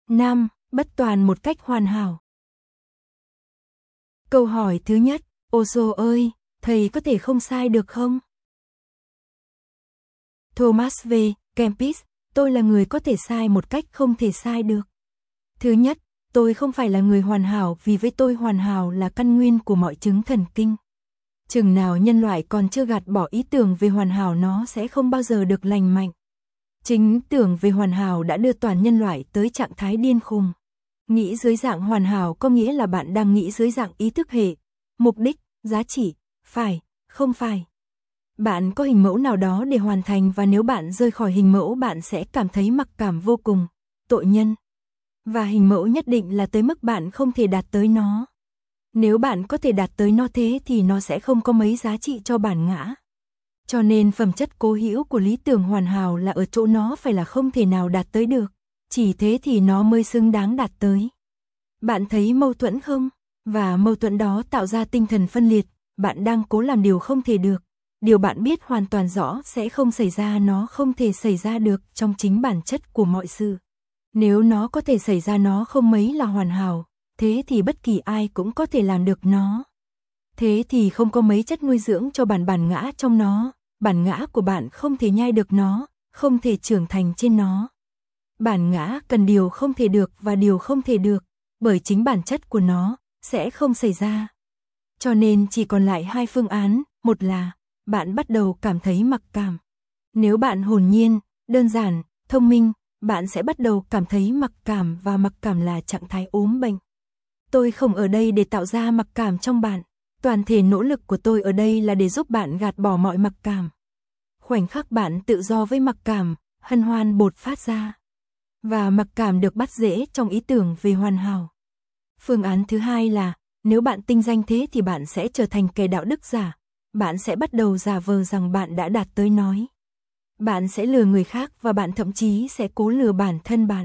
5. Bất toàn một cách hoàn hảo. Câu hỏi thứ nhất, Osho ơi, thầy có thể không sai được không? Thomas V. Kempis, tôi là người có thể sai một cách không thể sai được. Thứ nhất, tôi không phải là người hoàn hảo vì với tôi hoàn hảo là căn nguyên của mọi chứng thần kinh. Chừng nào nhân loại còn chưa gạt bỏ ý tưởng về hoàn hảo nó sẽ không bao giờ được lành mạnh. Chính tưởng về hoàn hảo đã đưa toàn nhân loại tới trạng thái điên khùng. Nghĩ dưới dạng hoàn hảo có nghĩa là bạn đang nghĩ dưới dạng ý thức hệ, mục đích, giá trị, phải, không phải. Bạn có hình mẫu nào đó để hoàn thành và nếu bạn rời khỏi hình mẫu bạn sẽ cảm thấy mặc cảm vô cùng, tội nhân. Và hình mẫu nhất định là tới mức bạn không thể đạt tới nó. Nếu bạn có thể đạt tới nó thế thì nó sẽ không có mấy giá trị cho bản ngã. Cho nên phẩm chất cố hữu của lý tưởng hoàn hảo là ở chỗ nó phải là không thể nào đạt tới được. Chỉ thế thì nó mới xứng đáng đạt tới. Bạn thấy mâu thuẫn không? Và mâu thuẫn đó tạo ra tinh thần phân liệt, bạn đang cố làm điều không thể được. Điều bạn biết hoàn toàn rõ sẽ không xảy ra nó không thể xảy ra được trong chính bản chất của mọi sự. Nếu nó có thể xảy ra nó không mấy là hoàn hảo, thế thì bất kỳ ai cũng có thể làm được nó. Thế thì không có mấy chất nuôi dưỡng cho bản ngã trong nó, bản ngã của bạn không thể nhai được nó, không thể trưởng thành trên nó. Bản ngã cần điều không thể được và điều không thể được, bởi chính bản chất của nó sẽ không xảy ra. Cho nên chỉ còn lại hai phương án, một là bạn bắt đầu cảm thấy mặc cảm. Nếu bạn hồn nhiên, đơn giản, thông minh, bạn sẽ bắt đầu cảm thấy mặc cảm và mặc cảm là trạng thái ốm bệnh. Tôi không ở đây để tạo ra mặc cảm trong bạn. Toàn thể nỗ lực của tôi ở đây là để giúp bạn gạt bỏ mọi mặc cảm. Khoảnh khắc bạn tự do với mặc cảm, hân hoan bột phát ra. Và mặc cảm được bắt dễ trong ý tưởng về hoàn hảo. Phương án thứ hai là, nếu bạn tinh danh thế thì bạn sẽ trở thành kẻ đạo đức giả. Bạn sẽ bắt đầu giả vờ rằng bạn đã đạt tới nói. Bạn sẽ lừa người khác và bạn thậm chí sẽ cố lừa bản thân bạn.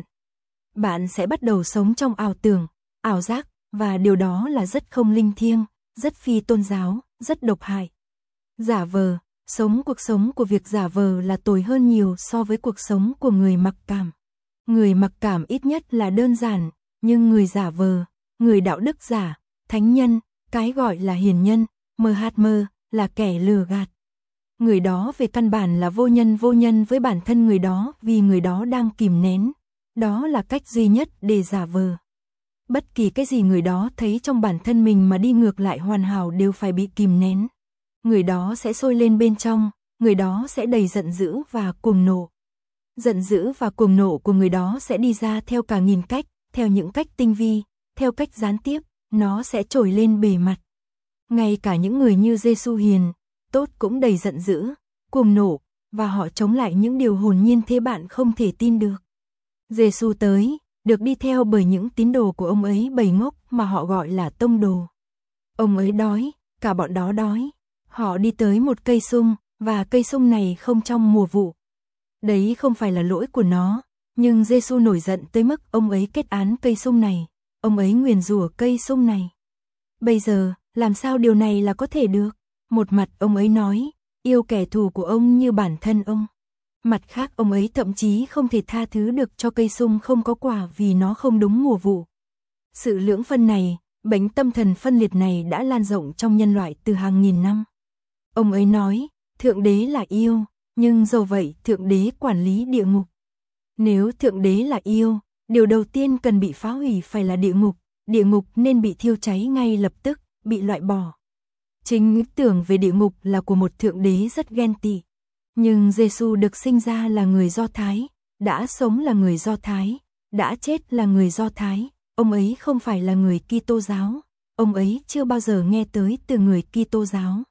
Bạn sẽ bắt đầu sống trong ảo tưởng, ảo giác, và điều đó là rất không linh thiêng, rất phi tôn giáo, rất độc hại. Giả vờ, cuộc sống của việc giả vờ là tồi hơn nhiều so với cuộc sống của người mặc cảm. Người mặc cảm ít nhất là đơn giản, nhưng người giả vờ, người đạo đức giả, thánh nhân, cái gọi là hiền nhân, Mahatma, là kẻ lừa gạt. Người đó về căn bản là vô nhân với bản thân người đó vì người đó đang kìm nén. Đó là cách duy nhất để giả vờ. Bất kỳ cái gì người đó thấy trong bản thân mình mà đi ngược lại hoàn hảo đều phải bị kìm nén. Người đó sẽ sôi lên bên trong, người đó sẽ đầy giận dữ và cuồng nộ. Giận dữ và cuồng nộ của người đó sẽ đi ra theo cả nghìn cách, theo những cách tinh vi, theo cách gián tiếp, nó sẽ trồi lên bề mặt. Ngay cả những người như Giê-xu hiền, tốt cũng đầy giận dữ, cuồng nộ, và họ chống lại những điều hồn nhiên thế bạn không thể tin được. Giê-xu tới, được đi theo bởi những tín đồ của ông ấy bầy ngốc mà họ gọi là tông đồ. Ông ấy đói, cả bọn đó đói. Họ đi tới một cây sung, và cây sung này không trong mùa vụ. Đấy không phải là lỗi của nó, nhưng Giê-xu nổi giận tới mức ông ấy kết án cây sung này. Ông ấy nguyền rủa cây sung này. Bây giờ, làm sao điều này là có thể được? Một mặt ông ấy nói, yêu kẻ thù của ông như bản thân ông. Mặt khác ông ấy thậm chí không thể tha thứ được cho cây sung không có quả vì nó không đúng mùa vụ. Sự lưỡng phân này, bệnh tâm thần phân liệt này đã lan rộng trong nhân loại từ hàng nghìn năm. Ông ấy nói, Thượng Đế là yêu, nhưng dầu vậy Thượng Đế quản lý địa ngục. Nếu Thượng Đế là yêu, điều đầu tiên cần bị phá hủy phải là địa ngục nên bị thiêu cháy ngay lập tức, bị loại bỏ. Chính ý tưởng về địa ngục là của một Thượng Đế rất ghen tị. Nhưng Giê-xu được sinh ra là người Do Thái, đã sống là người Do Thái, đã chết là người Do Thái, ông ấy không phải là người Kitô giáo, ông ấy chưa bao giờ nghe tới từ người Kitô giáo.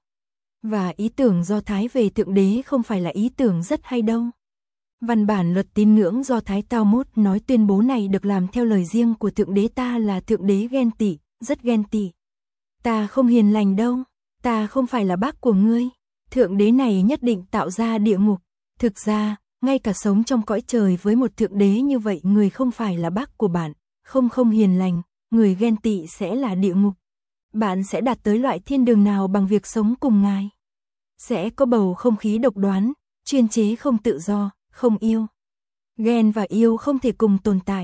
Và ý tưởng Do Thái về Thượng Đế không phải là ý tưởng rất hay đâu. Văn bản luật tín ngưỡng Do Thái Talmud nói tuyên bố này được làm theo lời riêng của Thượng Đế ta là Thượng Đế ghen tị, rất ghen tị. Ta không hiền lành đâu, ta không phải là bác của ngươi. Thượng Đế này nhất định tạo ra địa ngục. Thực ra, ngay cả sống trong cõi trời với một Thượng Đế như vậy người không phải là bác của bạn, không hiền lành, người ghen tị sẽ là địa ngục. Bạn sẽ đạt tới loại thiên đường nào bằng việc sống cùng Ngài? Sẽ có bầu không khí độc đoán, chuyên chế không tự do, không yêu. Ghen và yêu không thể cùng tồn tại.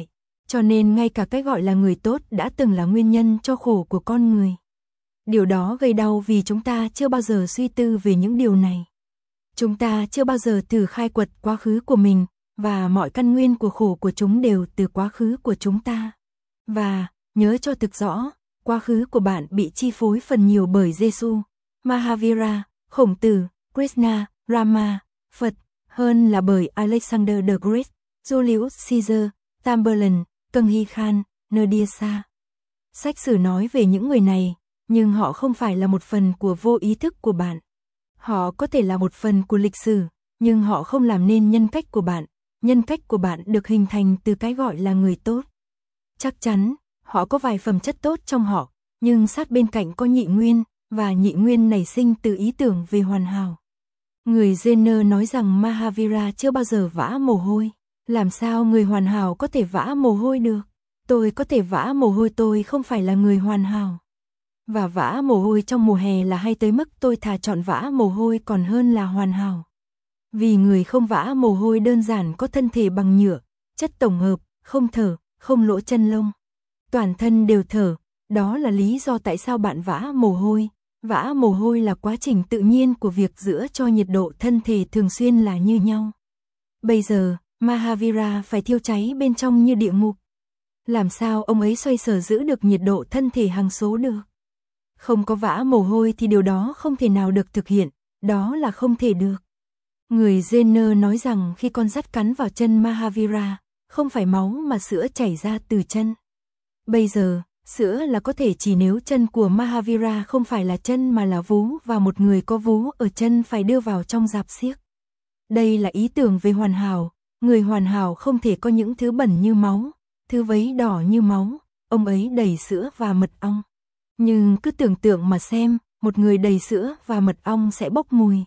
Cho nên ngay cả cái gọi là người tốt đã từng là nguyên nhân cho khổ của con người. Điều đó gây đau vì chúng ta chưa bao giờ suy tư về những điều này. Chúng ta chưa bao giờ thử khai quật quá khứ của mình, và mọi căn nguyên của khổ của chúng đều từ quá khứ của chúng ta. Và, nhớ cho thực rõ, quá khứ của bạn bị chi phối phần nhiều bởi Giêsu, Mahavira, Khổng Tử, Krishna, Rama, Phật, hơn là bởi Alexander the Great, Julius Caesar, Tamberlane, Cunhi Khan, Nadir-Shah. Sách sử nói về những người này, nhưng họ không phải là một phần của vô ý thức của bạn. Họ có thể là một phần của lịch sử, nhưng họ không làm nên nhân cách của bạn. Nhân cách của bạn được hình thành từ cái gọi là người tốt. Chắc chắn, họ có vài phẩm chất tốt trong họ, nhưng sát bên cạnh có nhị nguyên, và nhị nguyên nảy sinh từ ý tưởng về hoàn hảo. Người Jenner nói rằng Mahavira chưa bao giờ vã mồ hôi. Làm sao người hoàn hảo có thể vã mồ hôi được? Tôi có thể vã mồ hôi, tôi không phải là người hoàn hảo. Và vã mồ hôi trong mùa hè là hay tới mức tôi thà chọn vã mồ hôi còn hơn là hoàn hảo. Vì người không vã mồ hôi đơn giản có thân thể bằng nhựa, chất tổng hợp, không thở, không lỗ chân lông. Toàn thân đều thở, đó là lý do tại sao bạn vã mồ hôi. Vã mồ hôi là quá trình tự nhiên của việc giữ cho nhiệt độ thân thể thường xuyên là như nhau. Bây giờ, Mahavira phải thiêu cháy bên trong như địa ngục. Làm sao ông ấy xoay sở giữ được nhiệt độ thân thể hằng số được? Không có vã mồ hôi thì điều đó không thể nào được thực hiện, đó là không thể được. Người Jenner nói rằng khi con sắt cắn vào chân Mahavira, không phải máu mà sữa chảy ra từ chân. Bây giờ, sữa là có thể chỉ nếu chân của Mahavira không phải là chân mà là vú, và một người có vú ở chân phải đưa vào trong rạp xiếc. Đây là ý tưởng về hoàn hảo. Người hoàn hảo không thể có những thứ bẩn như máu, thứ vấy đỏ như máu, ông ấy đầy sữa và mật ong. Nhưng cứ tưởng tượng mà xem, một người đầy sữa và mật ong sẽ bốc mùi.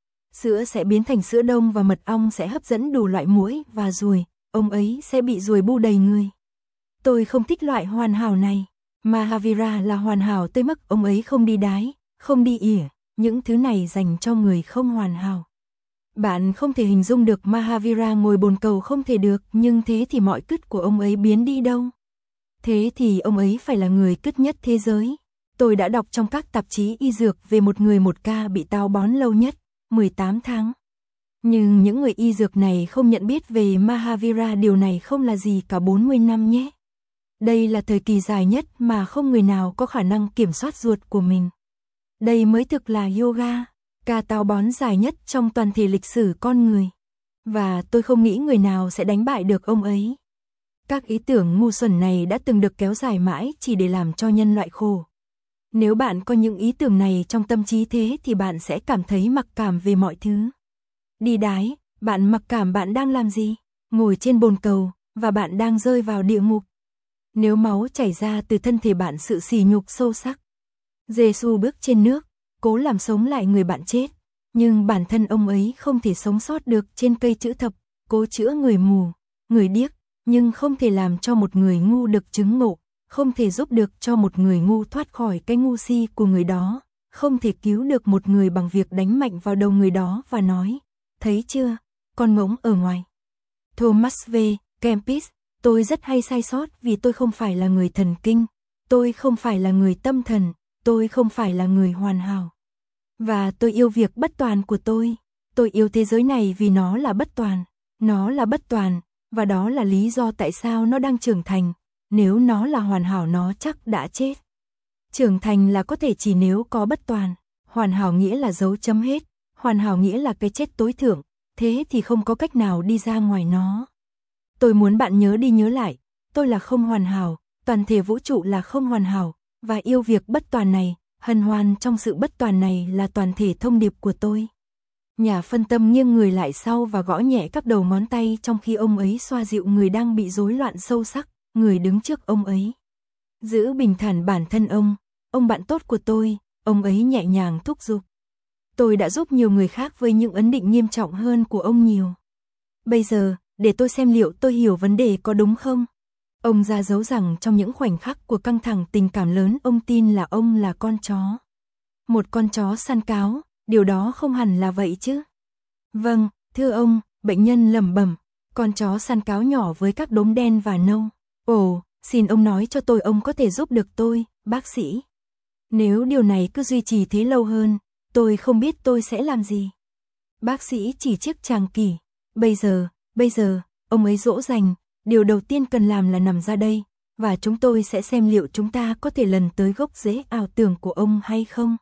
Sữa sẽ biến thành sữa đông và mật ong sẽ hấp dẫn đủ loại muỗi và ruồi, ông ấy sẽ bị ruồi bu đầy người. Tôi không thích loại hoàn hảo này. Mahavira là hoàn hảo tới mức ông ấy không đi đái, không đi ỉa, những thứ này dành cho người không hoàn hảo. Bạn không thể hình dung được Mahavira ngồi bồn cầu, không thể được, nhưng thế thì mọi cứt của ông ấy biến đi đâu? Thế thì ông ấy phải là người cứt nhất thế giới. Tôi đã đọc trong các tạp chí y dược về một người một ca bị táo bón lâu nhất, 18 tháng. Nhưng những người y dược này không nhận biết về Mahavira, điều này không là gì cả 40 năm nhé. Đây là thời kỳ dài nhất mà không người nào có khả năng kiểm soát ruột của mình. Đây mới thực là yoga, ca táo bón dài nhất trong toàn thể lịch sử con người. Và tôi không nghĩ người nào sẽ đánh bại được ông ấy. Các ý tưởng ngu xuẩn này đã từng được kéo dài mãi chỉ để làm cho nhân loại khổ. Nếu bạn có những ý tưởng này trong tâm trí thế thì bạn sẽ cảm thấy mặc cảm về mọi thứ. Đi đái, bạn mặc cảm bạn đang làm gì? Ngồi trên bồn cầu, và bạn đang rơi vào địa ngục. Nếu máu chảy ra từ thân thể bạn, sự sỉ nhục sâu sắc. Giêsu bước trên nước, cố làm sống lại người bạn chết. Nhưng bản thân ông ấy không thể sống sót được trên cây chữ thập, cố chữa người mù, người điếc, nhưng không thể làm cho một người ngu được chứng ngộ, không thể giúp được cho một người ngu thoát khỏi cái ngu si của người đó, không thể cứu được một người bằng việc đánh mạnh vào đầu người đó và nói, thấy chưa, con ngỗng ở ngoài. Thomas V. Kempis, tôi rất hay sai sót vì tôi không phải là người thần kinh, tôi không phải là người tâm thần, tôi không phải là người hoàn hảo. Và tôi yêu việc bất toàn của tôi yêu thế giới này vì nó là bất toàn, và đó là lý do tại sao nó đang trưởng thành, nếu nó là hoàn hảo nó chắc đã chết. Trưởng thành là có thể chỉ nếu có bất toàn, hoàn hảo nghĩa là dấu chấm hết, hoàn hảo nghĩa là cái chết tối thượng, thế thì không có cách nào đi ra ngoài nó. Tôi muốn bạn nhớ đi nhớ lại, tôi là không hoàn hảo, toàn thể vũ trụ là không hoàn hảo, và yêu việc bất toàn này, hân hoan trong sự bất toàn này là toàn thể thông điệp của tôi. Nhà phân tâm nghiêng người lại sau và gõ nhẹ các đầu ngón tay trong khi ông ấy xoa dịu người đang bị rối loạn sâu sắc, người đứng trước ông ấy. Giữ bình thản bản thân ông bạn tốt của tôi, ông ấy nhẹ nhàng thúc giục. Tôi đã giúp nhiều người khác với những ấn định nghiêm trọng hơn của ông nhiều. Bây giờ, để tôi xem liệu tôi hiểu vấn đề có đúng không? Ông ra dấu rằng trong những khoảnh khắc của căng thẳng tình cảm lớn, ông tin là ông là con chó. Một con chó săn cáo, điều đó không hẳn là vậy chứ. Vâng, thưa ông, bệnh nhân lẩm bẩm, con chó săn cáo nhỏ với các đốm đen và nâu. Ồ, xin ông nói cho tôi ông có thể giúp được tôi, bác sĩ. Nếu điều này cứ duy trì thế lâu hơn, tôi không biết tôi sẽ làm gì. Bác sĩ chỉ chiếc chàng Kỳ. Bây giờ, ông ấy dỗ dành, điều đầu tiên cần làm là nằm ra đây, và chúng tôi sẽ xem liệu chúng ta có thể lần tới gốc rễ ảo tưởng của ông hay không.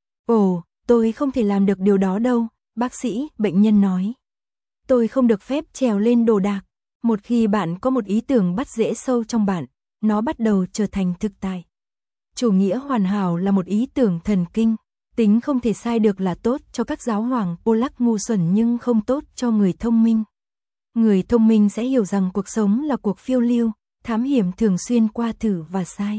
Ồ, tôi không thể làm được điều đó đâu, bác sĩ, bệnh nhân nói. Tôi không được phép trèo lên đồ đạc. Một khi bạn có một ý tưởng bắt rễ sâu trong bạn, nó bắt đầu trở thành thực tại. Chủ nghĩa hoàn hảo là một ý tưởng thần kinh. Tính không thể sai được là tốt cho các giáo hoàng Polak ngu xuẩn nhưng không tốt cho người thông minh. Người thông minh sẽ hiểu rằng cuộc sống là cuộc phiêu lưu, thám hiểm thường xuyên qua thử và sai.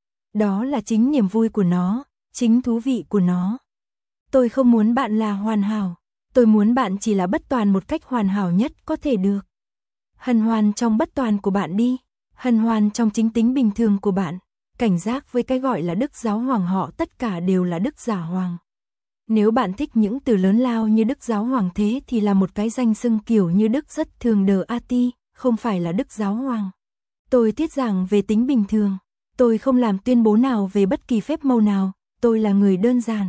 Đó là chính niềm vui của nó, chính thú vị của nó. Tôi không muốn bạn là hoàn hảo, tôi muốn bạn chỉ là bất toàn một cách hoàn hảo nhất có thể được. Hân hoan trong bất toàn của bạn đi, hân hoan trong chính tính bình thường của bạn. Cảnh giác với cái gọi là đức giáo hoàng, họ tất cả đều là đức giả hoàng. Nếu bạn thích những từ lớn lao như đức giáo hoàng thế thì là một cái danh xưng kiểu như đức rất thường đờ ati, không phải là đức giáo hoàng. Tôi thuyết giảng về tính bình thường, tôi không làm tuyên bố nào về bất kỳ phép màu nào, tôi là người đơn giản.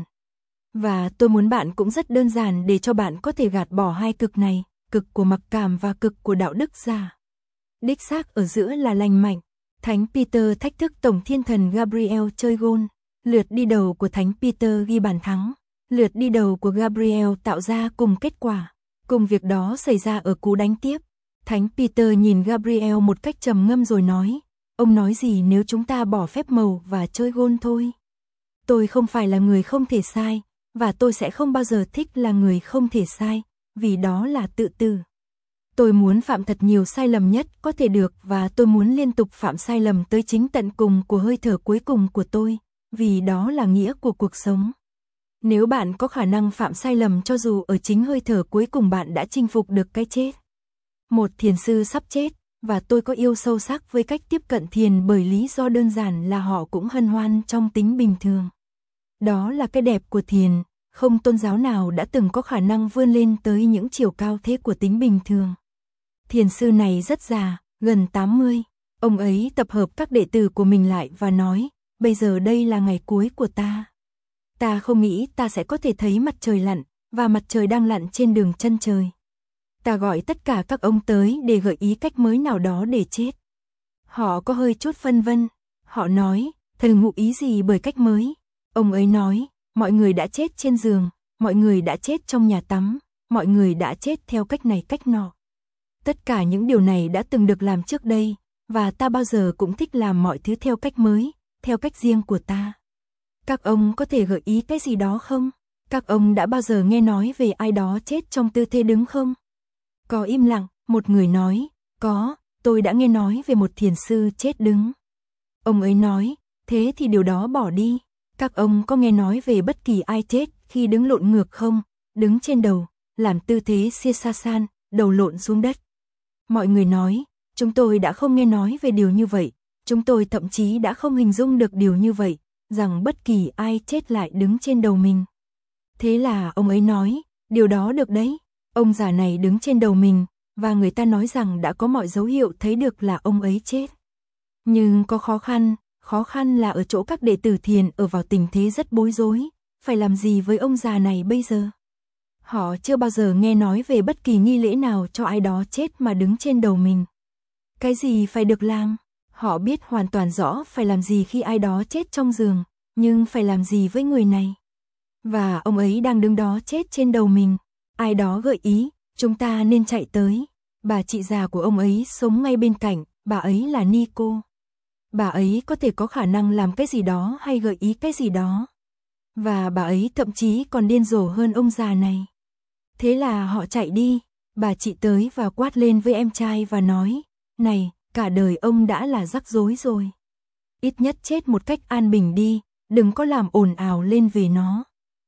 Và tôi muốn bạn cũng rất đơn giản để cho bạn có thể gạt bỏ hai cực này, cực của mặc cảm và cực của đạo đức giả. Đích xác ở giữa là lành mạnh. Thánh Peter thách thức Tổng Thiên Thần Gabriel chơi gôn. Lượt đi đầu của Thánh Peter ghi bàn thắng. Lượt đi đầu của Gabriel tạo ra cùng kết quả. Cùng việc đó xảy ra ở cú đánh tiếp. Thánh Peter nhìn Gabriel một cách trầm ngâm rồi nói, ông nói gì nếu chúng ta bỏ phép màu và chơi gôn thôi? Tôi không phải là người không thể sai, và tôi sẽ không bao giờ thích là người không thể sai, vì đó là tự tử. Tôi muốn phạm thật nhiều sai lầm nhất có thể được và tôi muốn liên tục phạm sai lầm tới chính tận cùng của hơi thở cuối cùng của tôi, vì đó là nghĩa của cuộc sống. Nếu bạn có khả năng phạm sai lầm cho dù ở chính hơi thở cuối cùng bạn đã chinh phục được cái chết. Một thiền sư sắp chết, và tôi có yêu sâu sắc với cách tiếp cận thiền bởi lý do đơn giản là họ cũng hân hoan trong tính bình thường. Đó là cái đẹp của thiền, không tôn giáo nào đã từng có khả năng vươn lên tới những chiều cao thế của tính bình thường. Thiền sư này rất già, gần 80. Ông ấy tập hợp các đệ tử của mình lại và nói, bây giờ đây là ngày cuối của ta. Ta không nghĩ ta sẽ có thể thấy mặt trời lặn, và mặt trời đang lặn trên đường chân trời. Ta gọi tất cả các ông tới để gợi ý cách mới nào đó để chết. Họ có hơi chút phân vân. Họ nói, thầy ngụ ý gì bởi cách mới? Ông ấy nói, mọi người đã chết trên giường, mọi người đã chết trong nhà tắm, mọi người đã chết theo cách này cách nọ. Tất cả những điều này đã từng được làm trước đây, và ta bao giờ cũng thích làm mọi thứ theo cách mới, theo cách riêng của ta. Các ông có thể gợi ý cái gì đó không? Các ông đã bao giờ nghe nói về ai đó chết trong tư thế đứng không? Có im lặng, một người nói, có, tôi đã nghe nói về một thiền sư chết đứng. Ông ấy nói, thế thì điều đó bỏ đi. Các ông có nghe nói về bất kỳ ai chết khi đứng lộn ngược không? Đứng trên đầu, làm tư thế Sirsasana, đầu lộn xuống đất. Mọi người nói, chúng tôi đã không nghe nói về điều như vậy, chúng tôi thậm chí đã không hình dung được điều như vậy, rằng bất kỳ ai chết lại đứng trên đầu mình. Thế là ông ấy nói, điều đó được đấy, ông già này đứng trên đầu mình, và người ta nói rằng đã có mọi dấu hiệu thấy được là ông ấy chết. Nhưng có khó khăn là ở chỗ các đệ tử thiền ở vào tình thế rất bối rối, phải làm gì với ông già này bây giờ? Họ chưa bao giờ nghe nói về bất kỳ nghi lễ nào cho ai đó chết mà đứng trên đầu mình. Cái gì phải được làm? Họ biết hoàn toàn rõ phải làm gì khi ai đó chết trong giường, nhưng phải làm gì với người này? Và ông ấy đang đứng đó chết trên đầu mình. Ai đó gợi ý, chúng ta nên chạy tới. Bà chị già của ông ấy sống ngay bên cạnh, bà ấy là Nico. Bà ấy có thể có khả năng làm cái gì đó hay gợi ý cái gì đó. Và bà ấy thậm chí còn điên rồ hơn ông già này. Thế là họ chạy đi, bà chị tới và quát lên với em trai và nói, này, cả đời ông đã là rắc rối rồi. Ít nhất chết một cách an bình đi, đừng có làm ồn ào lên về nó.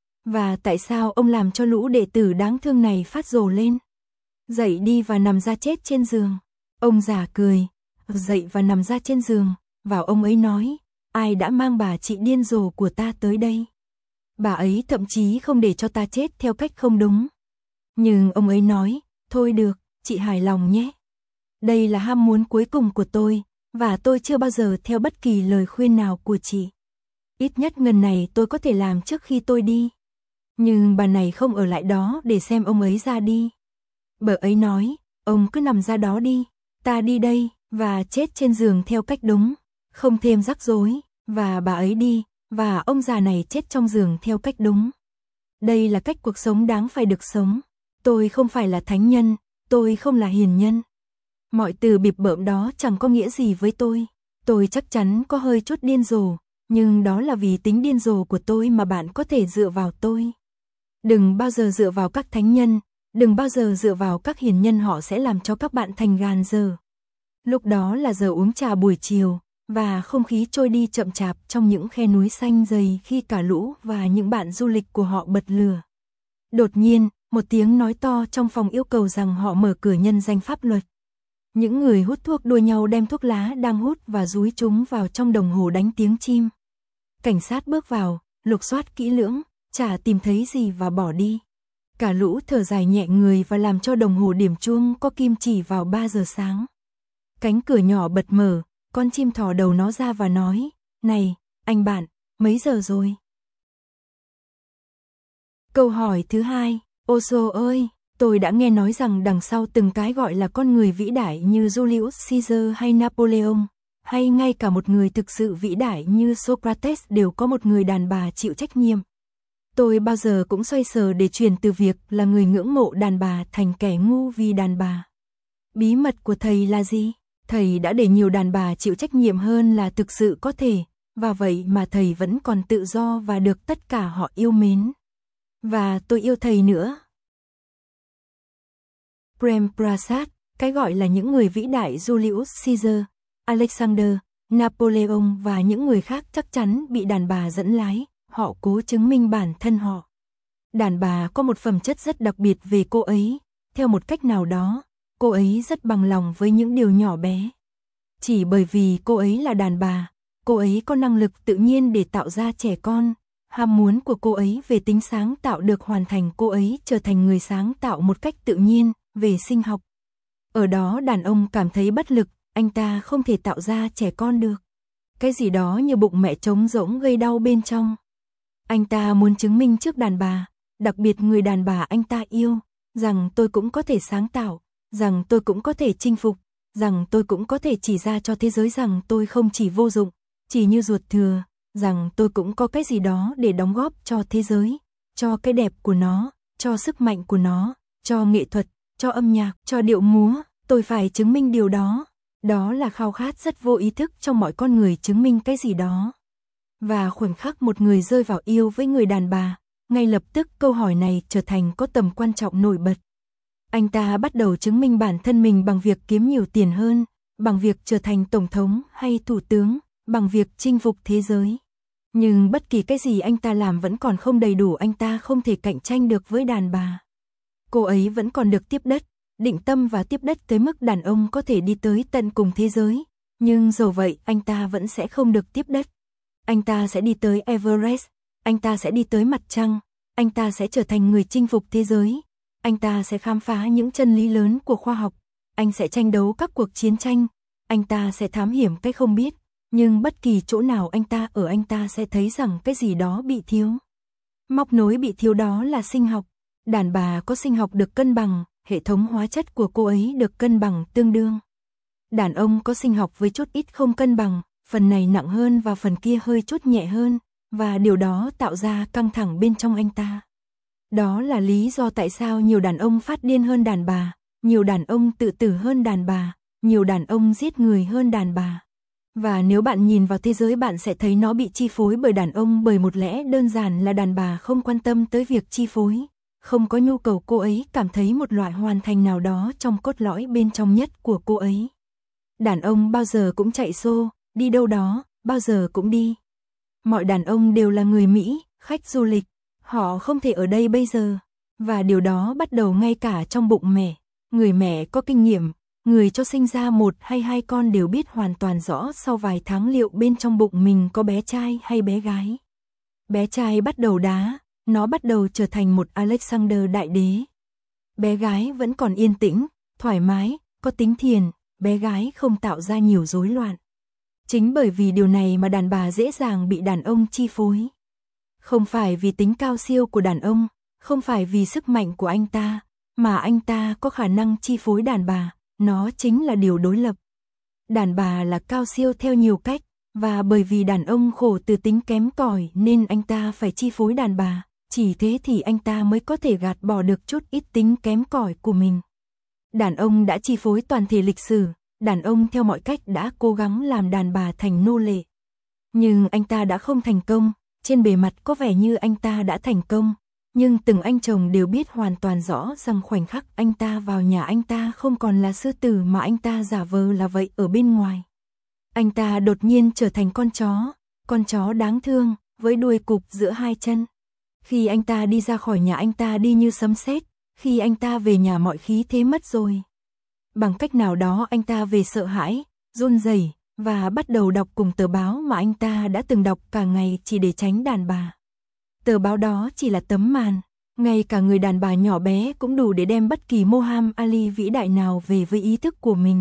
Và tại sao ông làm cho lũ đệ tử đáng thương này phát rồ lên? Dậy đi và nằm ra chết trên giường. Ông già cười, dậy và nằm ra trên giường, và ông ấy nói, ai đã mang bà chị điên rồ của ta tới đây? Bà ấy thậm chí không để cho ta chết theo cách không đúng. Nhưng ông ấy nói, thôi được, chị hài lòng nhé. Đây là ham muốn cuối cùng của tôi, và tôi chưa bao giờ theo bất kỳ lời khuyên nào của chị. Ít nhất ngần này tôi có thể làm trước khi tôi đi. Nhưng bà này không ở lại đó để xem ông ấy ra đi. Bà ấy nói, ông cứ nằm ra đó đi, ta đi đây, và chết trên giường theo cách đúng, không thêm rắc rối, và bà ấy đi, và ông già này chết trong giường theo cách đúng. Đây là cách cuộc sống đáng phải được sống. Tôi không phải là thánh nhân, tôi không là hiền nhân. Mọi từ bịp bợm đó chẳng có nghĩa gì với tôi. Tôi chắc chắn có hơi chút điên rồ, nhưng đó là vì tính điên rồ của tôi mà bạn có thể dựa vào tôi. Đừng bao giờ dựa vào các thánh nhân, đừng bao giờ dựa vào các hiền nhân, họ sẽ làm cho các bạn thành gàn giờ. Lúc đó là giờ uống trà buổi chiều, và không khí trôi đi chậm chạp trong những khe núi xanh dày khi cả lũ và những bạn du lịch của họ bật lửa. Đột nhiên, một tiếng nói to trong phòng yêu cầu rằng họ mở cửa nhân danh pháp luật. Những người hút thuốc đua nhau đem thuốc lá đang hút và dúi chúng vào trong đồng hồ đánh tiếng chim. Cảnh sát bước vào, lục soát kỹ lưỡng, chả tìm thấy gì và bỏ đi. Cả lũ thở dài nhẹ người và làm cho đồng hồ điểm chuông có kim chỉ vào 3 giờ sáng. Cánh cửa nhỏ bật mở, con chim thò đầu nó ra và nói, này, anh bạn, mấy giờ rồi? Câu hỏi thứ hai, Osho ơi, tôi đã nghe nói rằng đằng sau từng cái gọi là con người vĩ đại như Julius Caesar hay Napoleon, hay ngay cả một người thực sự vĩ đại như Socrates đều có một người đàn bà chịu trách nhiệm. Tôi bao giờ cũng xoay sở để chuyển từ việc là người ngưỡng mộ đàn bà thành kẻ ngu vì đàn bà. Bí mật của thầy là gì? Thầy đã để nhiều đàn bà chịu trách nhiệm hơn là thực sự có thể, và vậy mà thầy vẫn còn tự do và được tất cả họ yêu mến. Và tôi yêu thầy nữa. Prem Prasad, cái gọi là những người vĩ đại Julius Caesar, Alexander, Napoleon và những người khác chắc chắn bị đàn bà dẫn lái, họ cố chứng minh bản thân họ. Đàn bà có một phẩm chất rất đặc biệt về cô ấy, theo một cách nào đó, cô ấy rất bằng lòng với những điều nhỏ bé. Chỉ bởi vì cô ấy là đàn bà, cô ấy có năng lực tự nhiên để tạo ra trẻ con, ham muốn của cô ấy về tính sáng tạo được hoàn thành, cô ấy trở thành người sáng tạo một cách tự nhiên, về sinh học. Ở đó đàn ông cảm thấy bất lực, anh ta không thể tạo ra trẻ con được. Cái gì đó như bụng mẹ trống rỗng gây đau bên trong. Anh ta muốn chứng minh trước đàn bà, đặc biệt người đàn bà anh ta yêu, rằng tôi cũng có thể sáng tạo, rằng tôi cũng có thể chinh phục, rằng tôi cũng có thể chỉ ra cho thế giới rằng tôi không chỉ vô dụng, chỉ như ruột thừa, rằng tôi cũng có cái gì đó để đóng góp cho thế giới, cho cái đẹp của nó, cho sức mạnh của nó, cho nghệ thuật, cho âm nhạc, cho điệu múa, tôi phải chứng minh điều đó. Đó là khao khát rất vô ý thức trong mọi con người chứng minh cái gì đó. Và khoảnh khắc một người rơi vào yêu với người đàn bà, ngay lập tức câu hỏi này trở thành có tầm quan trọng nổi bật. Anh ta bắt đầu chứng minh bản thân mình bằng việc kiếm nhiều tiền hơn, bằng việc trở thành tổng thống hay thủ tướng, bằng việc chinh phục thế giới. Nhưng bất kỳ cái gì anh ta làm vẫn còn không đầy đủ, anh ta không thể cạnh tranh được với đàn bà. Cô ấy vẫn còn được tiếp đất, định tâm và tiếp đất tới mức đàn ông có thể đi tới tận cùng thế giới. Nhưng dầu vậy anh ta vẫn sẽ không được tiếp đất. Anh ta sẽ đi tới Everest, anh ta sẽ đi tới mặt trăng, anh ta sẽ trở thành người chinh phục thế giới. Anh ta sẽ khám phá những chân lý lớn của khoa học, anh sẽ tranh đấu các cuộc chiến tranh, anh ta sẽ thám hiểm cái không biết, nhưng bất kỳ chỗ nào anh ta ở anh ta sẽ thấy rằng cái gì đó bị thiếu. Móc nối bị thiếu đó là sinh học. Đàn bà có sinh học được cân bằng, hệ thống hóa chất của cô ấy được cân bằng tương đương. Đàn ông có sinh học với chút ít không cân bằng, phần này nặng hơn và phần kia hơi chút nhẹ hơn, và điều đó tạo ra căng thẳng bên trong anh ta. Đó là lý do tại sao nhiều đàn ông phát điên hơn đàn bà, nhiều đàn ông tự tử hơn đàn bà, nhiều đàn ông giết người hơn đàn bà. Và nếu bạn nhìn vào thế giới bạn sẽ thấy nó bị chi phối bởi đàn ông, bởi một lẽ đơn giản là đàn bà không quan tâm tới việc chi phối, không có nhu cầu, cô ấy cảm thấy một loại hoàn thành nào đó trong cốt lõi bên trong nhất của cô ấy. Đàn ông bao giờ cũng chạy xô, đi đâu đó, bao giờ cũng đi. Mọi đàn ông đều là người Mỹ, khách du lịch, họ không thể ở đây bây giờ, và điều đó bắt đầu ngay cả trong bụng mẹ. Người mẹ có kinh nghiệm, người cho sinh ra 1 hay 2 con đều biết hoàn toàn rõ sau vài tháng liệu bên trong bụng mình có bé trai hay bé gái. Bé trai bắt đầu đá, nó bắt đầu trở thành một Alexander đại đế. Bé gái vẫn còn yên tĩnh, thoải mái, có tính thiền, bé gái không tạo ra nhiều rối loạn. Chính bởi vì điều này mà đàn bà dễ dàng bị đàn ông chi phối. Không phải vì tính cao siêu của đàn ông, không phải vì sức mạnh của anh ta, mà anh ta có khả năng chi phối đàn bà, nó chính là điều đối lập. Đàn bà là cao siêu theo nhiều cách, và bởi vì đàn ông khổ từ tính kém cỏi nên anh ta phải chi phối đàn bà, chỉ thế thì anh ta mới có thể gạt bỏ được chút ít tính kém cỏi của mình. Đàn ông đã chi phối toàn thể lịch sử, đàn ông theo mọi cách đã cố gắng làm đàn bà thành nô lệ. Nhưng anh ta đã không thành công, trên bề mặt có vẻ như anh ta đã thành công, nhưng từng anh chồng đều biết hoàn toàn rõ rằng khoảnh khắc anh ta vào nhà anh ta không còn là sư tử mà anh ta giả vờ là vậy ở bên ngoài. Anh ta đột nhiên trở thành con chó đáng thương, với đuôi cụp giữa hai chân. Khi anh ta đi ra khỏi nhà anh ta đi như sấm sét, khi anh ta về nhà mọi khí thế mất rồi. Bằng cách nào đó anh ta về sợ hãi, run rẩy và bắt đầu đọc cùng tờ báo mà anh ta đã từng đọc cả ngày chỉ để tránh đàn bà. Tờ báo đó chỉ là tấm màn, ngay cả người đàn bà nhỏ bé cũng đủ để đem bất kỳ Muhammad Ali vĩ đại nào về với ý thức của mình.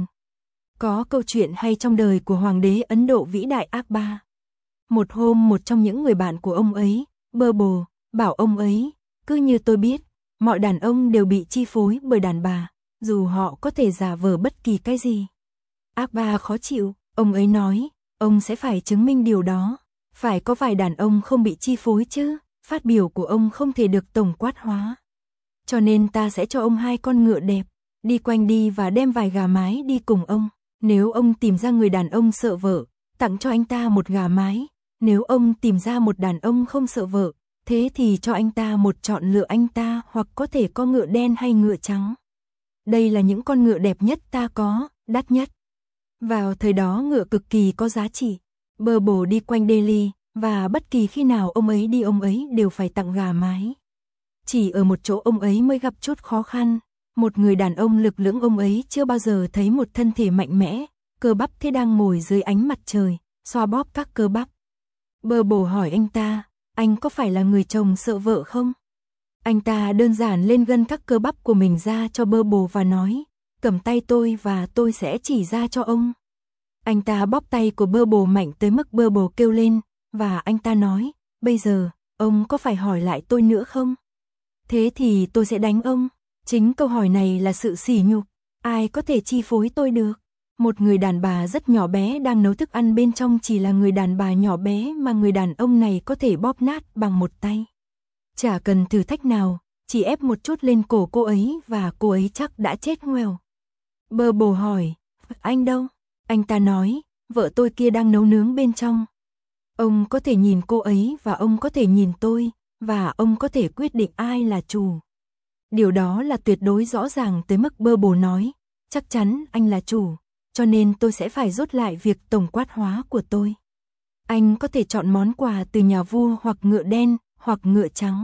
Có câu chuyện hay trong đời của hoàng đế Ấn Độ vĩ đại Akbar. Một hôm một trong những người bạn của ông ấy, Birbal, bảo ông ấy, cứ như tôi biết, mọi đàn ông đều bị chi phối bởi đàn bà, dù họ có thể giả vờ bất kỳ cái gì. Akbar khó chịu, ông ấy nói, ông sẽ phải chứng minh điều đó, phải có vài đàn ông không bị chi phối chứ, phát biểu của ông không thể được tổng quát hóa. Cho nên ta sẽ cho ông 2 con ngựa đẹp, đi quanh đi và đem vài gà mái đi cùng ông. Nếu ông tìm ra người đàn ông sợ vợ, tặng cho anh ta một gà mái. Nếu ông tìm ra một đàn ông không sợ vợ, thế thì cho anh ta một chọn lựa anh ta, hoặc có thể có ngựa đen hay ngựa trắng. Đây là những con ngựa đẹp nhất ta có, đắt nhất. Vào thời đó ngựa cực kỳ có giá trị. Birbal đi quanh Delhi, và bất kỳ khi nào ông ấy đi ông ấy đều phải tặng gà mái. Chỉ ở một chỗ ông ấy mới gặp chút khó khăn. Một người đàn ông lực lưỡng, ông ấy chưa bao giờ thấy một thân thể mạnh mẽ, cơ bắp thế đang ngồi dưới ánh mặt trời, xoa bóp các cơ bắp. Birbal hỏi anh ta, anh có phải là người chồng sợ vợ không? Anh ta đơn giản lên gân các cơ bắp của mình ra cho Birbal và nói, cầm tay tôi và tôi sẽ chỉ ra cho ông. Anh ta bóp tay của Birbal mạnh tới mức Birbal kêu lên, và anh ta nói, bây giờ, ông có phải hỏi lại tôi nữa không? Thế thì tôi sẽ đánh ông. Chính câu hỏi này là sự sỉ nhục, ai có thể chi phối tôi được? Một người đàn bà rất nhỏ bé đang nấu thức ăn bên trong chỉ là người đàn bà nhỏ bé mà người đàn ông này có thể bóp nát bằng một tay. Chả cần thử thách nào, chỉ ép một chút lên cổ cô ấy và cô ấy chắc đã chết ngoèo. Birbal hỏi, anh đâu? Anh ta nói, vợ tôi kia đang nấu nướng bên trong. Ông có thể nhìn cô ấy và ông có thể nhìn tôi, và ông có thể quyết định ai là chủ. Điều đó là tuyệt đối rõ ràng tới mức Birbal nói, chắc chắn anh là chủ, cho nên tôi sẽ phải rút lại việc tổng quát hóa của tôi. Anh có thể chọn món quà từ nhà vua hoặc ngựa đen, hoặc ngựa trắng.